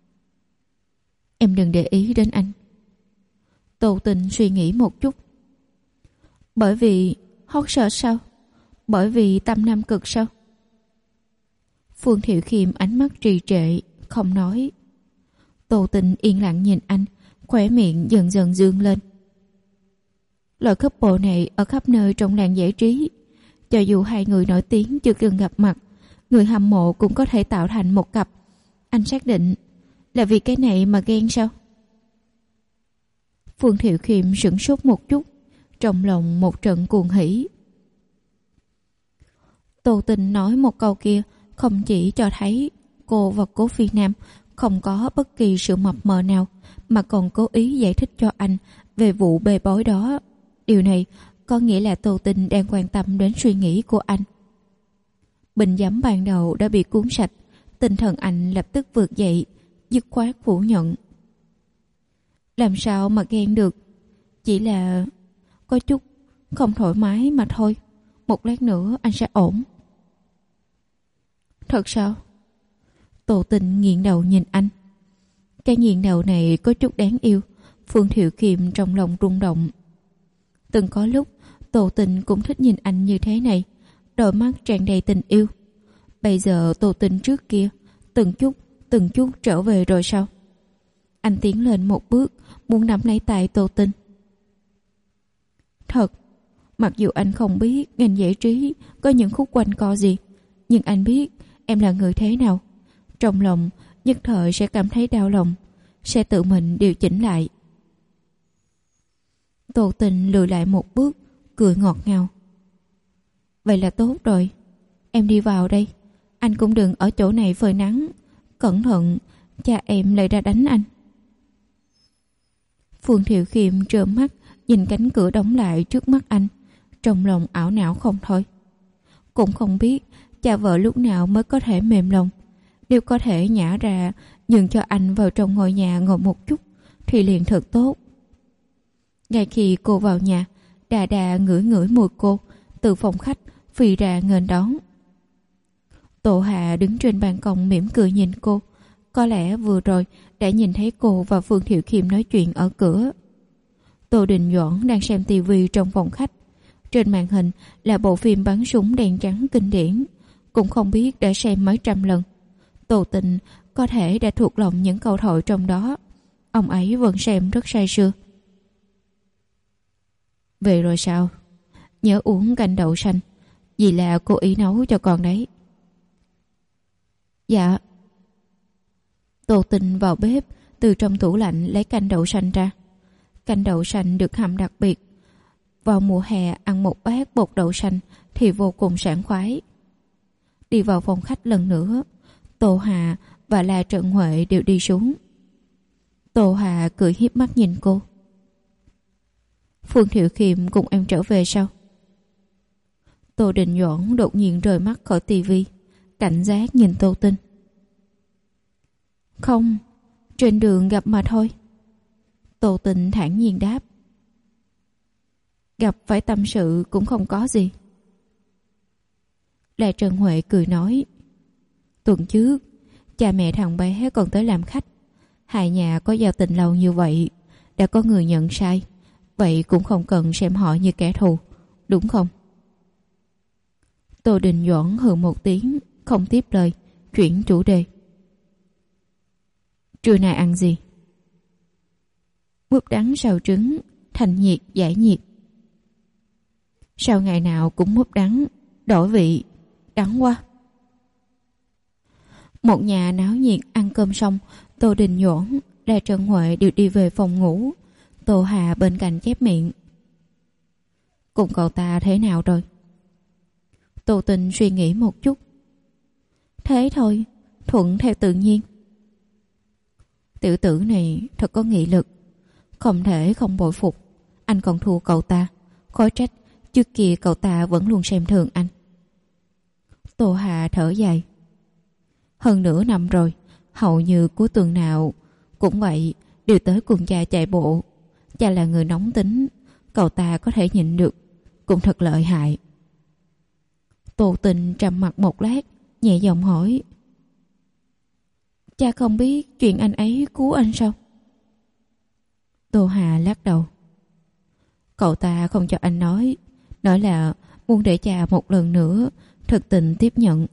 Em đừng để ý đến anh. Tô Tình suy nghĩ một chút. Bởi vì hot search sao? Bởi vì Tâm Nam Cực sao? Phương Thiệu Khiêm ánh mắt trì trệ, không nói. Tô Tình yên lặng nhìn anh, khóe miệng dần dần dương lên. Loại couple này ở khắp nơi trong làng giải trí. Cho dù hai người nổi tiếng chưa từng gặp mặt, người hâm mộ cũng có thể tạo thành một cặp. Anh xác định là vì cái này mà ghen sao? Phương Thiệu Khiêm sửng sốt một chút, trong lòng một trận cuồng hỉ. Tô Tình nói một câu kia không chỉ cho thấy cô và Cố Phi Nam không có bất kỳ sự mập mờ nào, mà còn cố ý giải thích cho anh về vụ bê bối đó. Điều này có nghĩa là Tô Tình đang quan tâm đến suy nghĩ của anh. Bình giấm ban đầu đã bị cuốn sạch, tinh thần anh lập tức vượt dậy, dứt khoát phủ nhận. Làm sao mà ghen được? Chỉ là có chút không thoải mái mà thôi. Một lát nữa anh sẽ ổn. Thật sao? Tô Tình nghiêng đầu nhìn anh. Cái nghiêng đầu này có chút đáng yêu. Phương Thiệu Khiêm trong lòng rung động. Từng có lúc Tô Tình cũng thích nhìn anh như thế này, đôi mắt tràn đầy tình yêu. Bây giờ Tô Tình trước kia từng chút trở về rồi sao? Anh tiến lên một bước, muốn nắm lấy tay Tô Tình. Thật, mặc dù anh không biết ngành giải trí có những khúc quanh co gì, nhưng anh biết em là người thế nào. Trong lòng nhất thời sẽ cảm thấy đau lòng, sẽ tự mình điều chỉnh lại. Tô Tình lùi lại một bước, cười ngọt ngào. Vậy là tốt rồi, em đi vào đây. Anh cũng đừng ở chỗ này phơi nắng. Cẩn thận, cha em lại ra đánh anh. Phương Thiệu Khiêm trợn mắt nhìn cánh cửa đóng lại trước mắt anh, trong lòng ảo não không thôi. Cũng không biết cha vợ lúc nào mới có thể mềm lòng. Nếu có thể nhả ra nhường cho anh vào trong ngôi nhà ngồi một chút thì liền thật tốt. Ngay khi cô vào nhà, Đà Đà ngửi ngửi mùi cô từ phòng khách phi ra nghênh đón. Tô Hạ đứng trên ban công mỉm cười nhìn cô, có lẽ vừa rồi đã nhìn thấy cô và Phương Thiệu Khiêm nói chuyện ở cửa. Tô Đình Doãn đang xem tivi trong phòng khách. Trên màn hình là bộ phim bắn súng đen trắng kinh điển, cũng không biết đã xem mấy trăm lần. Tô Tình có thể đã thuộc lòng những câu thoại trong đó. Ông ấy vẫn xem rất say sưa. Về rồi sao? Nhớ uống canh đậu xanh, vì là cô ý nấu cho con đấy. Dạ. Tô Tình vào bếp, từ trong tủ lạnh lấy canh đậu xanh ra. Canh đậu xanh được hầm đặc biệt. Vào mùa hè ăn một bát bột đậu xanh thì vô cùng sảng khoái. Đi vào phòng khách lần nữa, Tô Hà và La Trần Huệ đều đi xuống. Tô Hà cười hiếp mắt nhìn cô. Phương Thiệu Khiêm cùng em trở về sao? Tô Đình Doãn đột nhiên rời mắt khỏi tivi, cảnh giác nhìn Tô Tinh. Không, trên đường gặp mà thôi. Tô Tinh thản nhiên đáp. Gặp phải tâm sự cũng không có gì. La Trần Huệ cười nói. Tuần trước, cha mẹ thằng bé còn tới làm khách. Hai nhà có giao tình lâu như vậy, đã có người nhận sai, vậy cũng không cần xem họ như kẻ thù, đúng không? Tô Đình Doãn hừ một tiếng, không tiếp lời, chuyển chủ đề. Trưa nay ăn gì? Mướp đắng xào trứng, thành nhiệt giải nhiệt. Sao ngày nào cũng mướp đắng, đổi vị, đắng quá. Một nhà náo nhiệt ăn cơm xong, Tô Đình Doãn, La Trần Huệ đều đi về phòng ngủ. Tô Hà bên cạnh chép miệng. Cùng cậu ta thế nào rồi? Tô Tình suy nghĩ một chút. Thế thôi, thuận theo tự nhiên. Tiểu tử này thật có nghị lực, không thể không bội phục. Anh còn thua cậu ta, khó trách trước kia cậu ta vẫn luôn xem thường anh. Tô Hà thở dài. Hơn nửa năm rồi, hầu như cuối tuần nào cũng vậy, đều tới cùng cha chạy bộ. Cha là người nóng tính, cậu ta có thể nhịn được, cũng thật lợi hại. Tô Tình trầm mặt một lát, nhẹ giọng hỏi. Cha không biết chuyện anh ấy cứu anh sao? Tô Hà lắc đầu. Cậu ta không cho anh nói là muốn để cha một lần nữa thực tình tiếp nhận.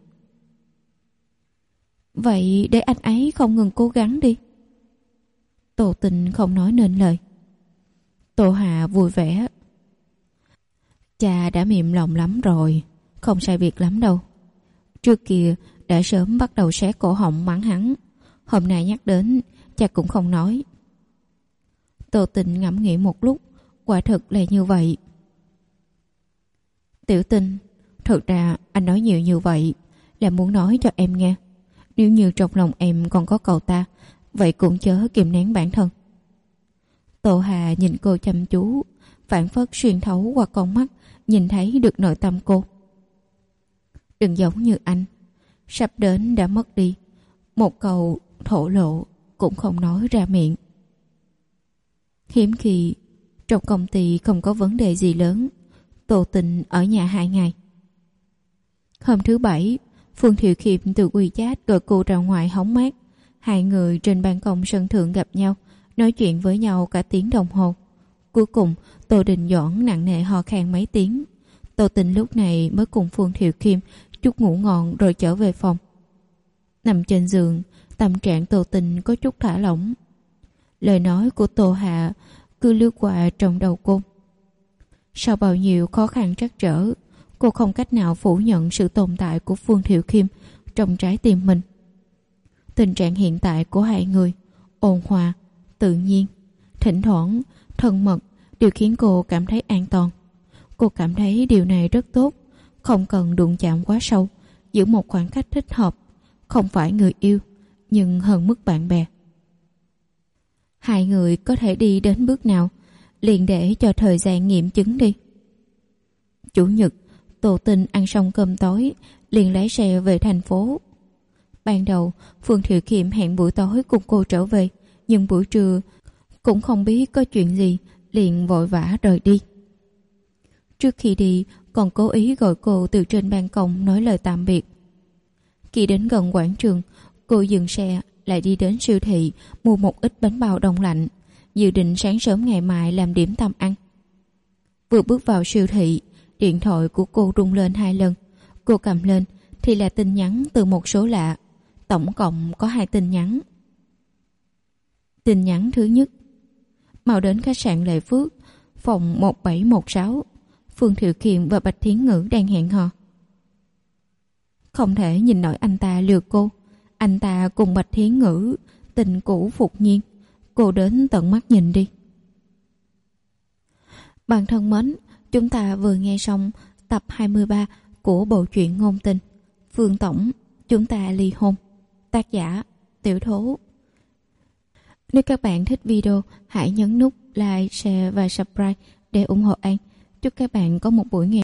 Vậy để anh ấy không ngừng cố gắng đi. Tô Tình không nói nên lời. Tô Hà vui vẻ. Cha đã mềm lòng lắm rồi, không sai việc lắm đâu. Trước kia đã sớm bắt đầu xé cổ họng mắng hắn, hôm nay nhắc đến cha cũng không nói. Tô Tình ngẫm nghĩ một lúc, quả thực là như vậy. Tiểu Tình, thật ra anh nói nhiều như vậy là muốn nói cho em nghe, nếu như trong lòng em còn có cậu ta, vậy cũng chớ kìm nén bản thân. Tô Hà nhìn cô chăm chú, phảng phất xuyên thấu qua con mắt, nhìn thấy được nội tâm cô. Đừng giống như anh, sắp đến đã mất đi, một câu thổ lộ cũng không nói ra miệng. Hiếm khi trong công ty không có vấn đề gì lớn, Tô Tình ở nhà 2 ngày. Hôm thứ Bảy, Phương Thiệu Khiêm từ WeChat gọi cô ra ngoài hóng mát. Hai người trên ban công sân thượng gặp nhau, nói chuyện với nhau cả tiếng đồng hồ. Cuối cùng, Tô Đình Doãn nặng nề ho khan mấy tiếng. Tô Tình lúc này mới cùng Phương Thiệu Khiêm chút ngủ ngon rồi trở về phòng. Nằm trên giường, tâm trạng Tô Tình có chút thả lỏng. Lời nói của Tô Hạ cứ lướt qua trong đầu cô. Sau bao nhiêu khó khăn trắc trở, cô không cách nào phủ nhận sự tồn tại của Phương Thiệu Khiêm trong trái tim mình. Tình trạng hiện tại của hai người ôn hòa, tự nhiên, thỉnh thoảng thân mật đều khiến cô cảm thấy an toàn. Cô cảm thấy điều này rất tốt, không cần đụng chạm quá sâu, giữ một khoảng cách thích hợp, không phải người yêu nhưng hơn mức bạn bè. Hai người có thể đi đến bước nào, liền để cho thời gian nghiệm chứng đi. Chủ nhật, Tô Tình ăn xong cơm tối liền lái xe về thành phố. Ban đầu Phương Thiệu Khiêm hẹn buổi tối cùng cô trở về, nhưng buổi trưa cũng không biết có chuyện gì, liền vội vã rời đi. Trước khi đi còn cố ý gọi cô từ trên ban công nói lời tạm biệt. Khi đến gần quảng trường, cô dừng xe lại đi đến siêu thị mua một ít bánh bao đông lạnh, dự định sáng sớm ngày mai làm điểm tâm ăn. Vừa bước vào siêu thị, điện thoại của cô rung lên 2 lần. Cô cầm lên thì là tin nhắn từ một số lạ. Tổng cộng có 2 tin nhắn. Tin nhắn thứ nhất: mau đến khách sạn Lệ Phước, phòng 1716. Phương Thiệu Kiệm và Bạch Thiến Ngữ đang hẹn hò. Không thể nhìn nổi anh ta lừa cô. Anh ta cùng Bạch Thiến Ngữ tình cũ phục nhiên. Cô đến tận mắt nhìn đi. Bạn thân mến, chúng ta vừa nghe xong tập 23 của bộ truyện ngôn tình Phương Tổng Chúng Ta Ly Hôn, tác giả Tiểu Thố. Nếu các bạn thích video, hãy nhấn nút like, share và subscribe để ủng hộ An. Chúc các bạn có một buổi ngày